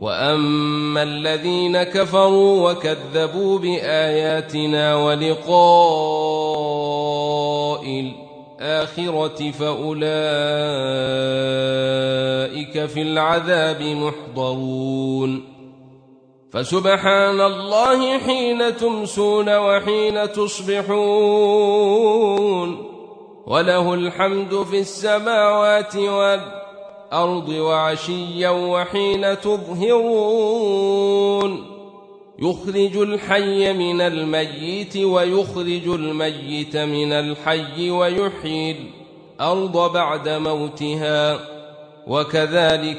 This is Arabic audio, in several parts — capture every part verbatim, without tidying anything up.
وأما الذين كفروا وكذبوا بآياتنا ولقاء الآخرة فأولئك في العذاب محضرون فسبحان الله حين تمسون وحين تصبحون وله الحمد في السماوات والأرض وعشيا وحين تظهرون يخرج الحي من الميت ويخرج الميت من الحي ويحيي الأرض بعد موتها وكذلك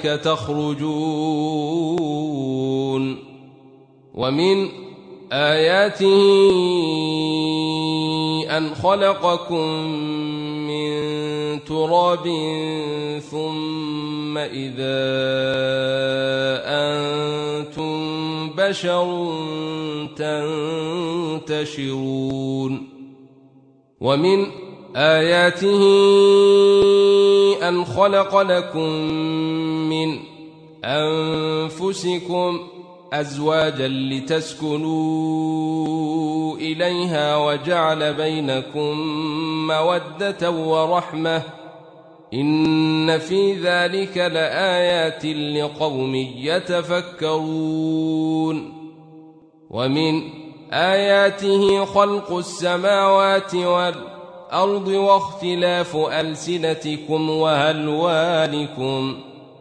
تخرجون ومن آياته أن خلقكم من تراب ثم إذا أنتم بشر تنتشرون ومن آياته أن خلق لكم من أنفسكم أزواجا لتسكنوا إليها وجعل بينكم مودة ورحمة إن في ذلك لآيات لقوم يتفكرون ومن آياته خلق السماوات والأرض واختلاف ألسنتكم وألوانكم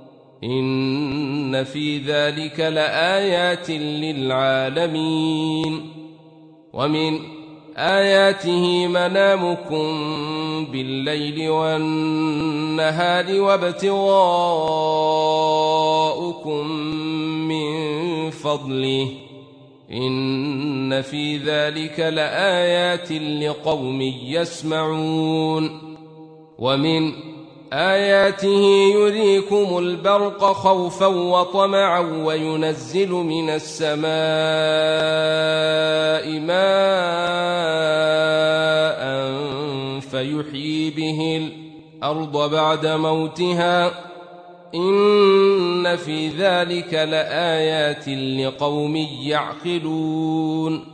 إن في ذلك لآيات للعالمين ومن آياته منامكم بالليل والنهار وابتغاؤكم من فضله إن في ذلك لآيات لقوم يسمعون ومن آياته يريكم البرق خوفا وطمعا وينزل من السماء ماء فيحيي به الأرض بعد موتها إن في ذلك لآيات لقوم يعقلون